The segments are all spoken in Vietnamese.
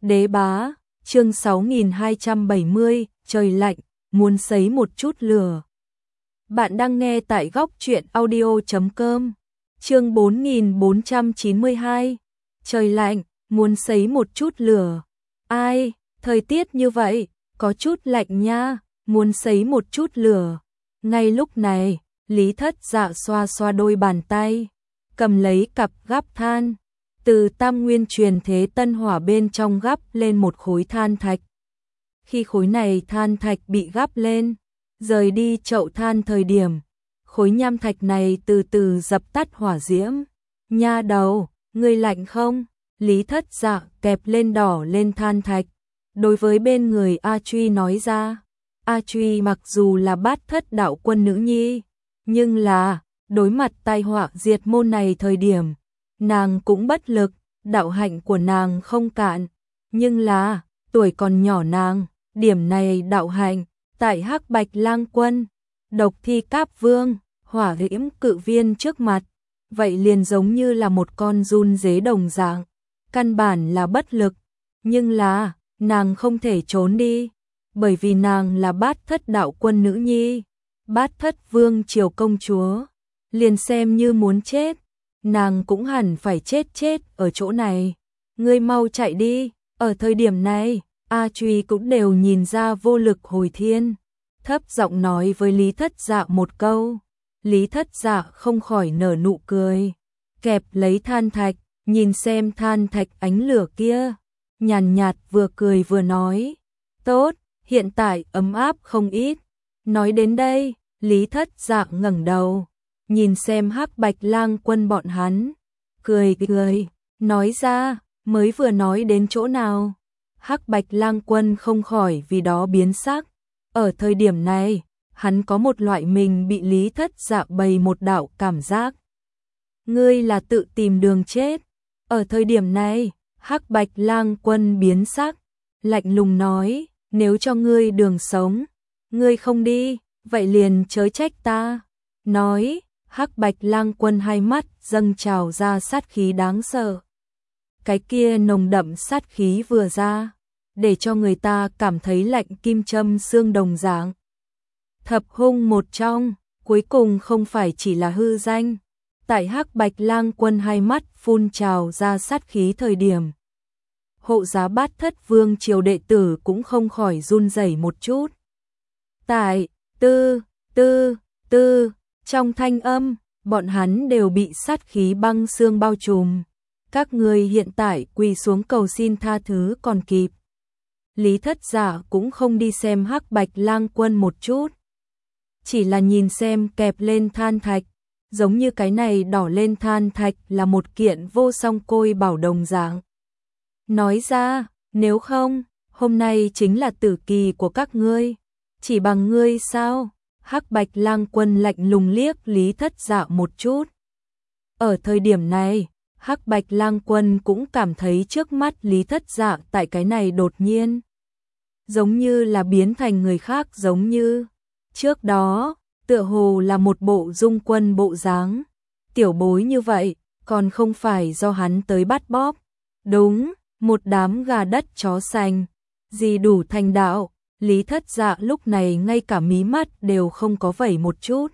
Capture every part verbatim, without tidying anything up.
Đế bá, chương sáu nghìn hai trăm bảy mươi, trời lạnh, muốn sấy một chút lửa. Bạn đang nghe tại góc truyện audio chấm com, chương bốn nghìn bốn trăm chín mươi hai, trời lạnh, muốn sấy một chút lửa. Ai, thời tiết như vậy, có chút lạnh nha, muốn sấy một chút lửa. Ngay lúc này, Lý Thất Dạ xoa xoa đôi bàn tay, cầm lấy cặp gắp than, từ tam nguyên truyền thế tân hỏa bên trong gắp lên một khối than thạch. Khi khối này than thạch bị gắp lên, rời đi chậu than thời điểm, khối nham thạch này từ từ dập tắt hỏa diễm. Nha đầu, ngươi lạnh không? Lý Thất Dạ kẹp lên đỏ lên than thạch, đối với bên người A Truy nói ra. A Truy mặc dù là bát thất đạo quân nữ nhi, nhưng là, đối mặt tai họa diệt môn này thời điểm, nàng cũng bất lực, đạo hạnh của nàng không cạn, nhưng là, tuổi còn nhỏ nàng, điểm này đạo hạnh, tại Hắc Bạch Lang Quân, Độc Thi Cáp Vương, Hỏa Diễm Cự Viên trước mặt, vậy liền giống như là một con giun dế đồng dạng, căn bản là bất lực, nhưng là, nàng không thể trốn đi, bởi vì nàng là bát thất đạo quân nữ nhi, bát thất vương triều công chúa, liền xem như muốn chết, nàng cũng hẳn phải chết chết ở chỗ này. Ngươi mau chạy đi. Ở thời điểm này, A Truy cũng đều nhìn ra vô lực hồi thiên, thấp giọng nói với Lý Thất Dạ một câu. Lý Thất Dạ không khỏi nở nụ cười, kẹp lấy than thạch, nhìn xem than thạch ánh lửa kia, nhàn nhạt vừa cười vừa nói, tốt, hiện tại ấm áp không ít. Nói đến đây, Lý Thất Dạ ngẩng đầu, nhìn xem Hắc Bạch Lang Quân bọn hắn, cười cười, nói ra, mới vừa nói đến chỗ nào? Hắc Bạch Lang Quân không khỏi vì đó biến sắc. Ở thời điểm này, hắn có một loại mình bị Lý Thất Dạ bày một đạo cảm giác. Ngươi là tự tìm đường chết. Ở thời điểm này, Hắc Bạch Lang Quân biến sắc, lạnh lùng nói, nếu cho ngươi đường sống, ngươi không đi, vậy liền chớ trách ta. Nói, Hắc Bạch Lang Quân hai mắt dâng trào ra sát khí đáng sợ. Cái kia nồng đậm sát khí vừa ra, để cho người ta cảm thấy lạnh kim châm xương đồng dạng. Thập hung một trong, cuối cùng không phải chỉ là hư danh. Tại Hắc Bạch Lang Quân hai mắt phun trào ra sát khí thời điểm, hộ giá bát thất vương triều đệ tử cũng không khỏi run rẩy một chút. Tại, tư, tư, tư, trong thanh âm, bọn hắn đều bị sát khí băng xương bao trùm. Các người hiện tại quỳ xuống cầu xin tha thứ còn kịp. Lý Thất Dạ cũng không đi xem Hắc Bạch Lang Quân một chút, chỉ là nhìn xem kẹp lên than thạch, giống như cái này đỏ lên than thạch là một kiện vô song côi bảo đồng dạng. Nói ra, nếu không, hôm nay chính là tử kỳ của các ngươi, chỉ bằng ngươi sao? Hắc Bạch Lang Quân lạnh lùng liếc Lý Thất Dạ một chút. Ở thời điểm này, Hắc Bạch Lang Quân cũng cảm thấy trước mắt Lý Thất Dạ tại cái này đột nhiên, giống như là biến thành người khác, giống như trước đó, tựa hồ là một bộ dung quân bộ dáng, tiểu bối như vậy, còn không phải do hắn tới bắt bóp. Đúng, một đám gà đất chó sành, gì đủ thành đạo. Lý Thất Dạ lúc này ngay cả mí mắt đều không có vẩy một chút.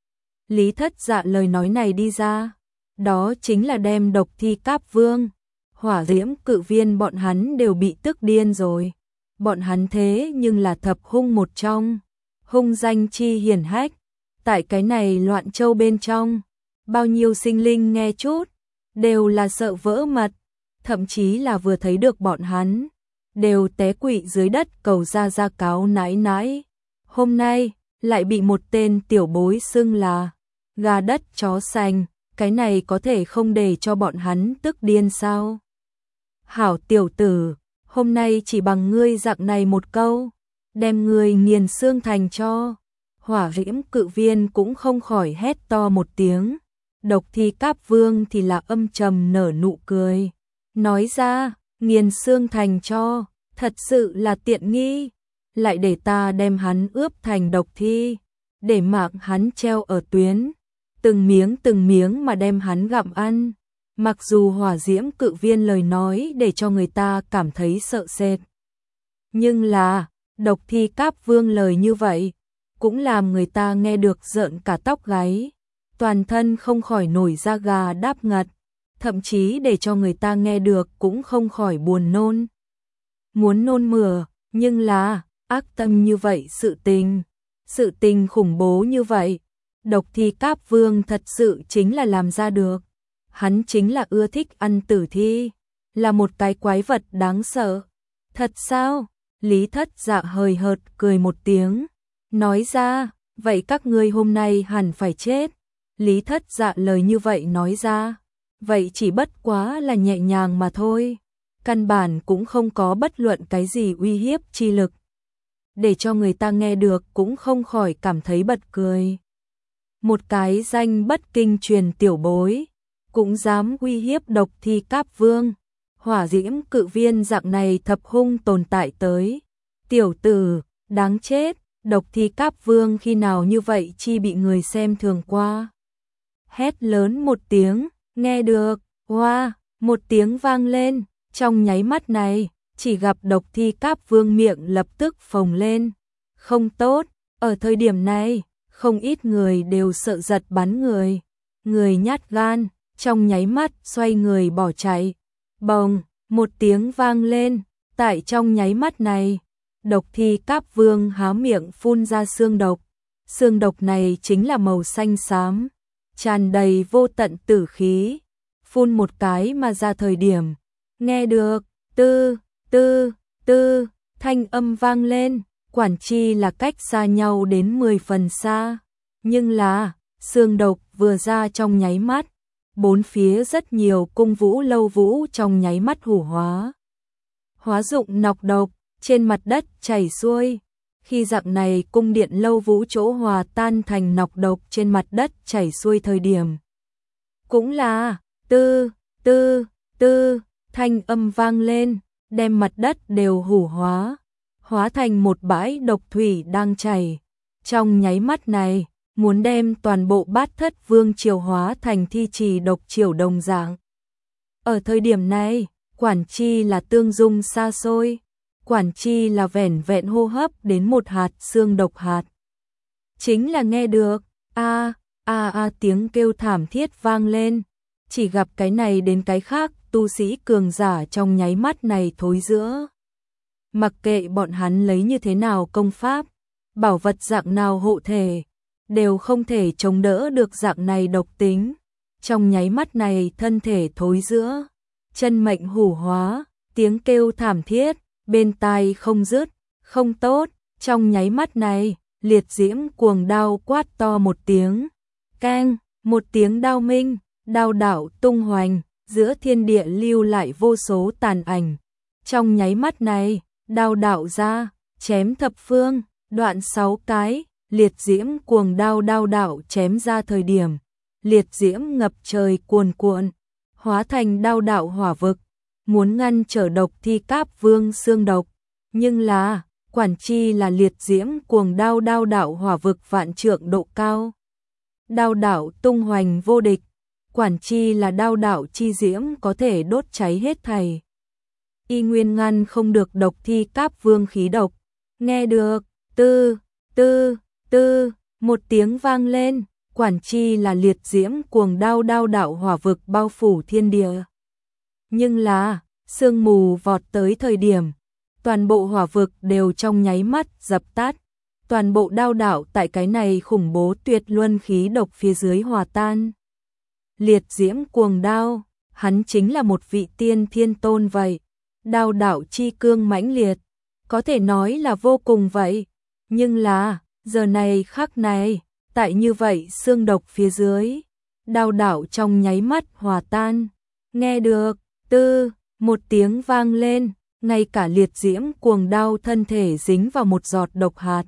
Lý Thất Dạ lời nói này đi ra, đó chính là đem Độc Thi Cáp Vương, Hỏa Diễm Cự Viên bọn hắn đều bị tức điên rồi. Bọn hắn thế nhưng là thập hung một trong, hung danh chi hiển hách, tại cái này loạn châu bên trong, bao nhiêu sinh linh nghe chút, đều là sợ vỡ mật, thậm chí là vừa thấy được bọn hắn, đều té quỵ dưới đất cầu ra ra cáo nãi nãi. Hôm nay, lại bị một tên tiểu bối xưng là gà đất chó sành, cái này có thể không để cho bọn hắn tức điên sao? Hảo tiểu tử, hôm nay chỉ bằng ngươi dạng này một câu, đem ngươi nghiền xương thành cho. Hỏa Diễm Cự Viên cũng không khỏi hét to một tiếng. Độc Thi Cáp Vương thì là âm trầm nở nụ cười, nói ra, nghiền xương thành cho, thật sự là tiện nghi, lại để ta đem hắn ướp thành độc thi, để mạng hắn treo ở tuyến, từng miếng từng miếng mà đem hắn gặm ăn. Mặc dù hỏa diễm cự viên lời nói để cho người ta cảm thấy sợ sệt, nhưng là Độc Thi Cáp Vương lời như vậy cũng làm người ta nghe được rợn cả tóc gáy, toàn thân không khỏi nổi da gà đáp ngật, thậm chí để cho người ta nghe được cũng không khỏi buồn nôn. Muốn nôn mửa, nhưng là ác tâm như vậy sự tình, sự tình khủng bố như vậy, Độc Thi Cáp Vương thật sự chính là làm ra được. Hắn chính là ưa thích ăn tử thi, là một cái quái vật đáng sợ. Thật sao? Lý Thất Dạ hời hợt cười một tiếng, nói ra, vậy các ngươi hôm nay hẳn phải chết. Lý Thất Dạ lời như vậy nói ra, vậy chỉ bất quá là nhẹ nhàng mà thôi, căn bản cũng không có bất luận cái gì uy hiếp chi lực, để cho người ta nghe được cũng không khỏi cảm thấy bật cười. Một cái danh bất kinh truyền tiểu bối, cũng dám uy hiếp Độc Thi Cáp Vương, hỏa diễm cự viên dạng này thập hung tồn tại tới. Tiểu tử, đáng chết, Độc Thi Cáp Vương khi nào như vậy chi bị người xem thường qua. Hét lớn một tiếng, nghe được, hoa, wow, một tiếng vang lên, trong nháy mắt này, chỉ gặp Độc Thi Cáp Vương miệng lập tức phồng lên. Không tốt, ở thời điểm này, không ít người đều sợ giật bắn người. Người nhát gan, trong nháy mắt xoay người bỏ chạy. Bồng, một tiếng vang lên, tại trong nháy mắt này, Độc Thi Cáp Vương há miệng phun ra xương độc. Xương độc này chính là màu xanh xám, tràn đầy vô tận tử khí. Phun một cái mà ra thời điểm, nghe được, tư, tư, tư, thanh âm vang lên, quản chi là cách xa nhau đến mười phần xa. Nhưng là, xương độc vừa ra trong nháy mắt, bốn phía rất nhiều cung vũ lâu vũ trong nháy mắt hủ hóa. Hóa dụng nọc độc, trên mặt đất chảy xuôi. Khi dạng này cung điện lâu vũ chỗ hòa tan thành nọc độc trên mặt đất chảy xuôi thời điểm. Cũng là, tư, tư, tư, thanh âm vang lên, đem mặt đất đều hủ hóa, hóa thành một bãi độc thủy đang chảy. Trong nháy mắt này, muốn đem toàn bộ Bát Thất Vương triều hóa thành thi trì độc triều đồng dạng. Ở thời điểm này, quản chi là tương dung xa xôi, quản chi là vẻn vẹn hô hấp đến một hạt xương độc hạt. Chính là nghe được, a a a tiếng kêu thảm thiết vang lên, chỉ gặp cái này đến cái khác, tu sĩ cường giả trong nháy mắt này thối giữa. Mặc kệ bọn hắn lấy như thế nào công pháp, bảo vật dạng nào hộ thể, đều không thể chống đỡ được dạng này độc tính. Trong nháy mắt này thân thể thối giữa, chân mệnh hủ hóa, tiếng kêu thảm thiết, bên tai không dứt, không tốt. Trong nháy mắt này, liệt diễm cuồng đao quát to một tiếng, keng, một tiếng đao minh, đao đạo tung hoành, giữa thiên địa lưu lại vô số tàn ảnh. Trong nháy mắt này, đao đạo ra, chém thập phương, đoạn sáu cái, liệt diễm cuồng đao đao đạo chém ra thời điểm, liệt diễm ngập trời cuồn cuộn, hóa thành đao đạo hỏa vực, muốn ngăn trở Độc Thi Cáp Vương xương độc. Nhưng là, quản chi là liệt diễm cuồng đao đao đạo hỏa vực vạn trượng độ cao. Đao đạo tung hoành vô địch, quản chi là đao đạo chi diễm có thể đốt cháy hết thảy. Y nguyên ngăn không được Độc Thi Cáp Vương khí độc. Nghe được, tư, tư, tư, một tiếng vang lên, quản chi là liệt diễm cuồng đao đao đạo hỏa vực bao phủ thiên địa. Nhưng là, sương mù vọt tới thời điểm, toàn bộ hỏa vực đều trong nháy mắt dập tắt. Toàn bộ đao đạo tại cái này khủng bố tuyệt luân khí độc phía dưới hòa tan. Liệt diễm cuồng đao, hắn chính là một vị tiên thiên tôn vậy. Đao đạo chi cương mãnh liệt, có thể nói là vô cùng vậy. Nhưng là, giờ này khắc này, tại như vậy xương độc phía dưới, đao đạo trong nháy mắt hòa tan. Nghe được, tư, một tiếng vang lên, ngay cả liệt diễm cuồng đao thân thể dính vào một giọt độc hạt,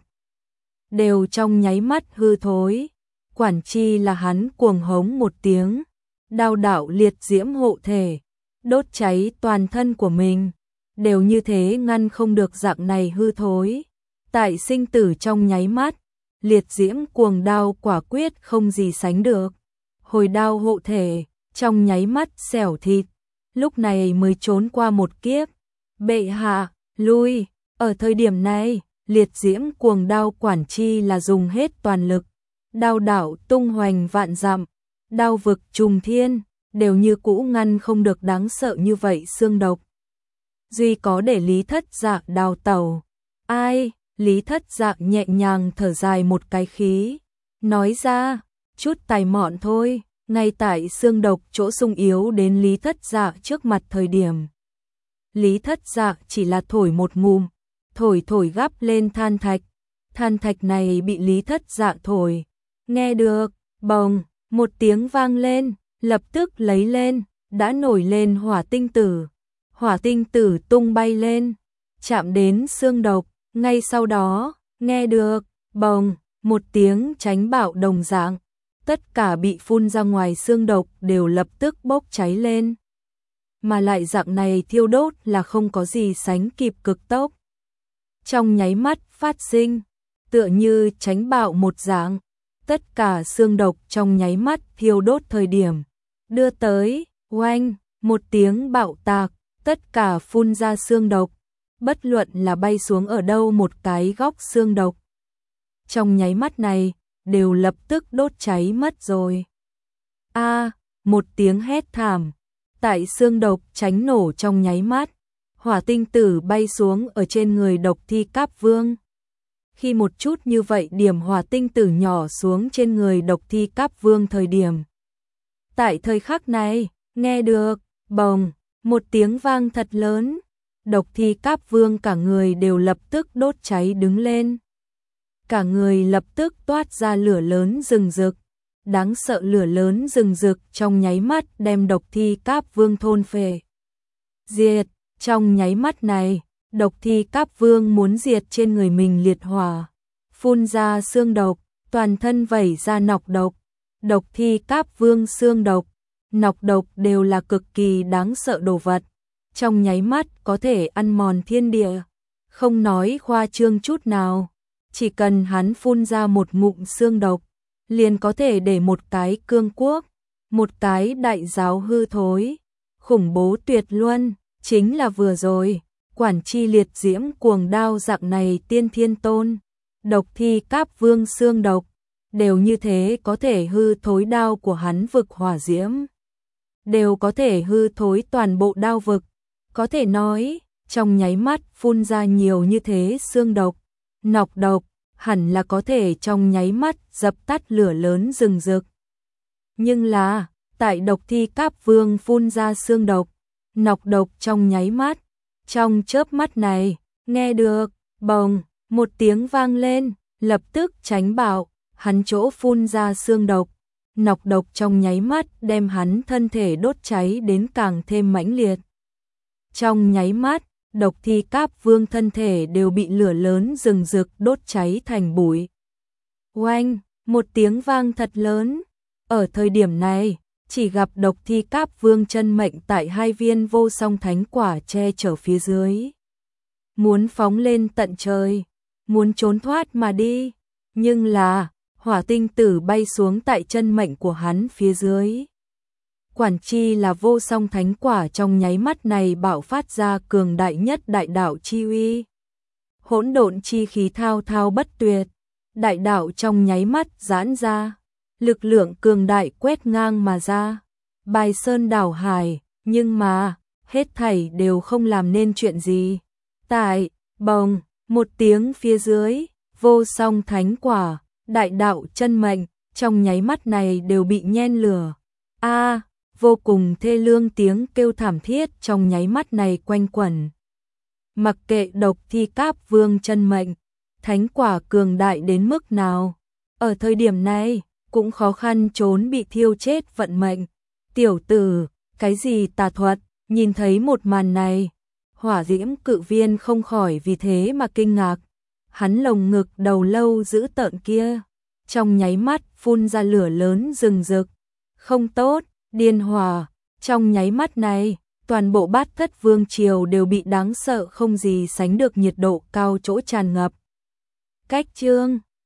đều trong nháy mắt hư thối. Quản chi là hắn cuồng hống một tiếng, đao đạo liệt diễm hộ thể, đốt cháy toàn thân của mình, đều như thế ngăn không được dạng này hư thối. Tại sinh tử trong nháy mắt, liệt diễm cuồng đao quả quyết không gì sánh được. Hồi đao hộ thể, trong nháy mắt xẻo thịt, lúc này mới trốn qua một kiếp. Bệ hạ, lui, ở thời điểm này, liệt diễm cuồng đao quản chi là dùng hết toàn lực, đao đảo tung hoành vạn dặm, đao vực trùng thiên, đều như cũ ngăn không được đáng sợ như vậy xương độc. Duy có để Lý Thất Dạ đào tẩu. Ai? Lý Thất Dạ nhẹ nhàng thở dài một cái khí, nói ra, chút tài mọn thôi. Ngay tại xương độc chỗ sung yếu đến Lý Thất Dạ trước mặt thời điểm, Lý Thất Dạ chỉ là thổi một ngụm, thổi thổi gắp lên than thạch. Than thạch này bị Lý Thất Dạ thổi, nghe được, bồng, một tiếng vang lên, lập tức lấy lên, đã nổi lên hỏa tinh tử. Hỏa tinh tử tung bay lên, chạm đến xương độc, ngay sau đó, nghe được, bồng, một tiếng tránh bạo đồng dạng. Tất cả bị phun ra ngoài xương độc đều lập tức bốc cháy lên. Mà lại dạng này thiêu đốt là không có gì sánh kịp cực tốc. Trong nháy mắt phát sinh, tựa như tránh bạo một dạng. Tất cả xương độc trong nháy mắt thiêu đốt thời điểm. Đưa tới, oanh, một tiếng bạo tạc, tất cả phun ra xương độc. Bất luận là bay xuống ở đâu một cái góc xương độc. Trong nháy mắt này, đều lập tức đốt cháy mất rồi. A, à, một tiếng hét thảm, tại xương độc tránh nổ trong nháy mắt, hỏa tinh tử bay xuống ở trên người Độc Thi Cáp Vương. Khi một chút như vậy điểm hỏa tinh tử nhỏ xuống trên người Độc Thi Cáp Vương thời điểm. Tại thời khắc này, nghe được, bồng, một tiếng vang thật lớn, Độc Thi Cáp Vương cả người đều lập tức đốt cháy đứng lên. Cả người lập tức toát ra lửa lớn rừng rực, đáng sợ lửa lớn rừng rực trong nháy mắt đem Độc Thi Cáp Vương thôn phệ. Diệt, trong nháy mắt này, Độc Thi Cáp Vương muốn diệt trên người mình liệt hỏa, phun ra xương độc, toàn thân vẩy ra nọc độc. Độc Thi Cáp Vương xương độc, nọc độc đều là cực kỳ đáng sợ đồ vật, trong nháy mắt có thể ăn mòn thiên địa, không nói khoa trương chút nào. Chỉ cần hắn phun ra một ngụm xương độc, liền có thể để một cái cương quốc, một cái đại giáo hư thối, khủng bố tuyệt luân, chính là vừa rồi, quản chi liệt diễm cuồng đao dạng này tiên thiên tôn, Độc Thi Cáp Vương xương độc, đều như thế có thể hư thối đao của hắn vực hỏa diễm, đều có thể hư thối toàn bộ đao vực, có thể nói, trong nháy mắt phun ra nhiều như thế xương độc. Nọc độc, hẳn là có thể trong nháy mắt dập tắt lửa lớn rừng rực. Nhưng là, tại Độc Thi Cáp Vương phun ra xương độc, nọc độc trong nháy mắt, trong chớp mắt này, nghe được, bồng, một tiếng vang lên, lập tức tránh bạo, hắn chỗ phun ra xương độc, nọc độc trong nháy mắt đem hắn thân thể đốt cháy đến càng thêm mãnh liệt. Trong nháy mắt, Độc Thi Cáp Vương thân thể đều bị lửa lớn rừng rực đốt cháy thành bụi. Oanh, một tiếng vang thật lớn. Ở thời điểm này, chỉ gặp Độc Thi Cáp Vương chân mệnh tại hai viên vô song thánh quả che chở phía dưới. Muốn phóng lên tận trời, muốn trốn thoát mà đi, nhưng là, hỏa tinh tử bay xuống tại chân mệnh của hắn phía dưới. Quản chi là vô song thánh quả trong nháy mắt này bạo phát ra cường đại nhất đại đạo chi uy. Hỗn độn chi khí thao thao bất tuyệt, đại đạo trong nháy mắt giãn ra, lực lượng cường đại quét ngang mà ra, bài sơn đảo hải, nhưng mà, hết thảy đều không làm nên chuyện gì. Tại, bồng, một tiếng phía dưới, vô song thánh quả, đại đạo chân mệnh, trong nháy mắt này đều bị nhen lửa. A, à, vô cùng thê lương tiếng kêu thảm thiết trong nháy mắt này quanh quẩn. Mặc kệ Độc Thi Cáp Vương chân mệnh, thánh quả cường đại đến mức nào, ở thời điểm này, cũng khó khăn trốn bị thiêu chết vận mệnh. Tiểu tử, cái gì tà thuật, nhìn thấy một màn này, hỏa diễm cự viên không khỏi vì thế mà kinh ngạc. Hắn lồng ngực đầu lâu giữ tợn kia, trong nháy mắt phun ra lửa lớn rừng rực. Không tốt, điên hỏa, trong nháy mắt này, toàn bộ Bát Thất Vương triều đều bị đáng sợ không gì sánh được nhiệt độ cao chỗ tràn ngập. Cách chương